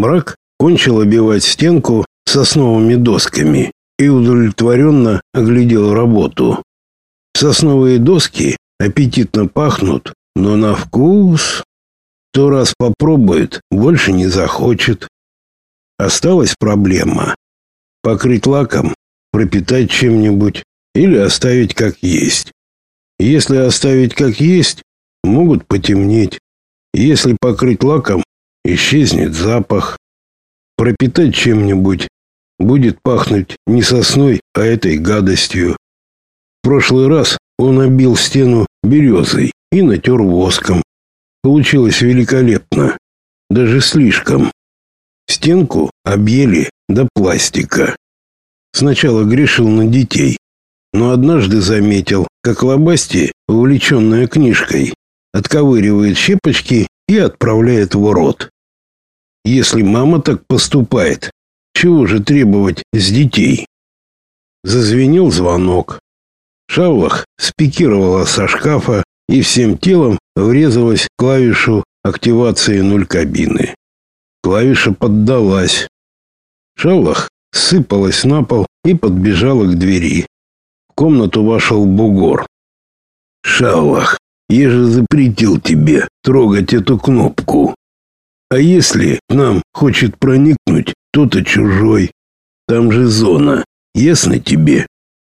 Мрак кончил обивать стенку сосновыми досками и удовлетворенно оглядел работу. Сосновые доски аппетитно пахнут, но на вкус то раз попробует, больше не захочет. Осталась проблема: покрыть лаком, пропитать чем-нибудь или оставить как есть. Если оставить как есть, могут потемнеть. Если покрыть лаком, исчезнет запах. Пропитать чем-нибудь, будет пахнуть не сосной, а этой гадостью. В прошлый раз он обил стену березой и натер воском. Получилось великолепно, даже слишком. Стенку объели до пластика. Сначала грешил на детей, но однажды заметил, как Лобасти, увлеченная книжкой, отковыривает щепочки и отправляет в рот. Если мама так поступает, чего же требовать с детей? Зазвенел звонок. Шавлах спикировала со шкафа и всем телом врезалась в клавишу активации 0 кабины. Клавиша поддалась. Шавлах сыпалась на пол и подбежала к двери. В комнату вошел бугор. «Шавлах, я же запретил тебе трогать эту кнопку. А если к нам хочет проникнуть кто-то чужой? Там же зона, ясно тебе?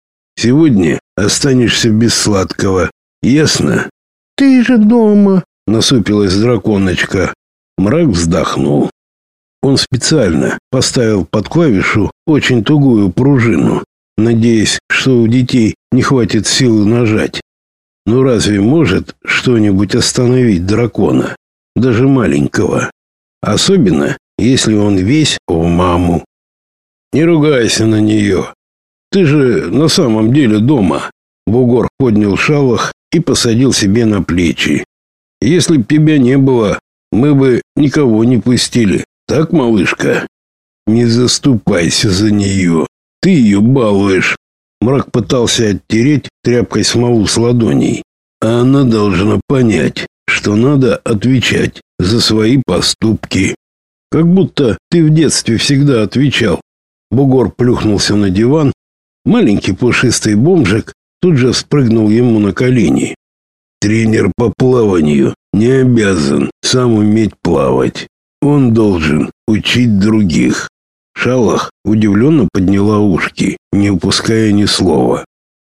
Сегодня останешься без сладкого, ясно?» «Ты же дома», — насупилась драконочка. Мрак вздохнул. Он специально поставил под клавишу очень тугую пружину, надеясь, что у детей не хватит силы нажать. Но разве может что-нибудь остановить дракона, даже маленького? Особенно, если он весь в маму. «Не ругайся на нее. Ты же на самом деле дома». Бугор поднял Шавлах и посадил себе на плечи. «Если б тебя не было, мы бы никого не пустили. Так, малышка? Не заступайся за нее. Ты ее балуешь». Мрак пытался оттереть тряпкой смолу с ладоней. А она должна понять, что надо отвечать за свои поступки. Как будто ты в детстве всегда отвечал. Бугор плюхнулся на диван. Маленький пушистый бомжик тут же спрыгнул ему на колени. «Тренер по плаванию не обязан сам уметь плавать. Он должен учить других». Шавлах удивленно подняла ушки, не упуская ни слова.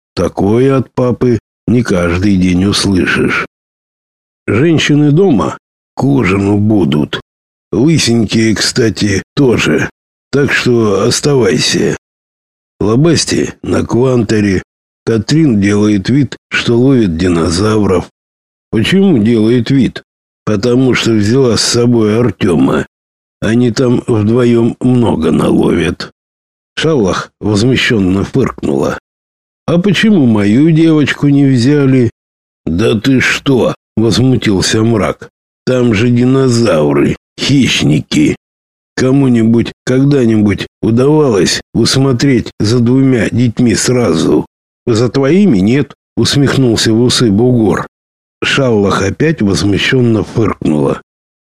Такое от папы не каждый день услышишь. «Женщины дома к ужину будут. Лысенькие, кстати, тоже. Так что оставайся. Лобасти на кванторе. Катрин делает вид, что ловит динозавров». «Почему делает вид?» «Потому что взяла с собой Артема. Они там вдвоем много наловят». Шавлах возмущенно фыркнула. «А почему мою девочку не взяли?» «Да ты что?» — возмутился Мрак. «Там же динозавры, хищники. Кому-нибудь когда-нибудь удавалось усмотреть за 2 детьми сразу?» «За твоими нет», — усмехнулся в усы бугор. Шавлах опять возмущенно фыркнула.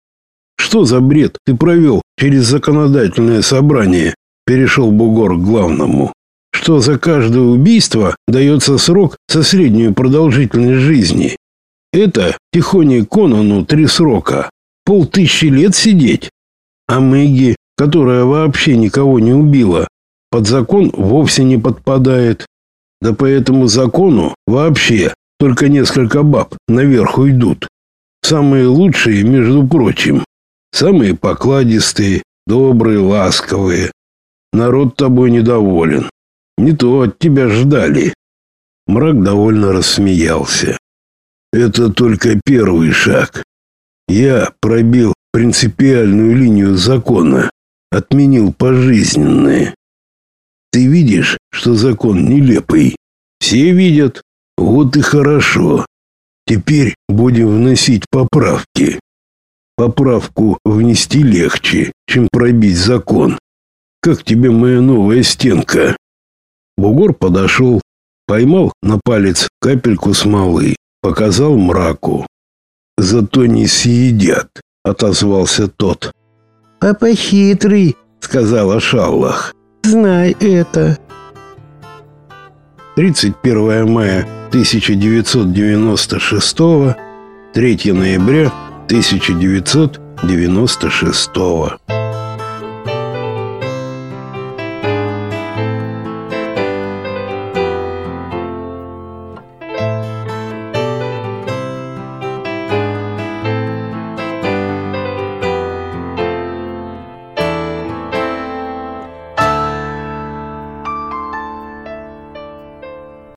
«Что за бред ты провел через законодательное собрание?» — перешел бугор к главному. «Что за каждое убийство дается срок со средней продолжительностью жизни? Это Тихоне Конану 3 срока. 500 лет сидеть. А Мэгги, которая вообще никого не убила, под закон вовсе не подпадает. Да по этому закону вообще только несколько баб наверх уйдут. Самые лучшие, между прочим. Самые покладистые, добрые, ласковые. Народ тобой недоволен. Не то от тебя ждали». Мрак довольно рассмеялся. «Это только первый шаг. Я пробил принципиальную линию закона, отменил пожизненное. Ты видишь, что закон нелепый? Все видят. Вот и хорошо. Теперь будем вносить поправки. Поправку внести легче, чем пробить закон. Как тебе моя новая стенка?» Бугор подошел, поймал на палец капельку смолы, показал Мраку. «Зато не съедят», — отозвался тот. Папа хитрый, сказала Шаллах. знай это. 31 мая 1996, 3 ноября 1996.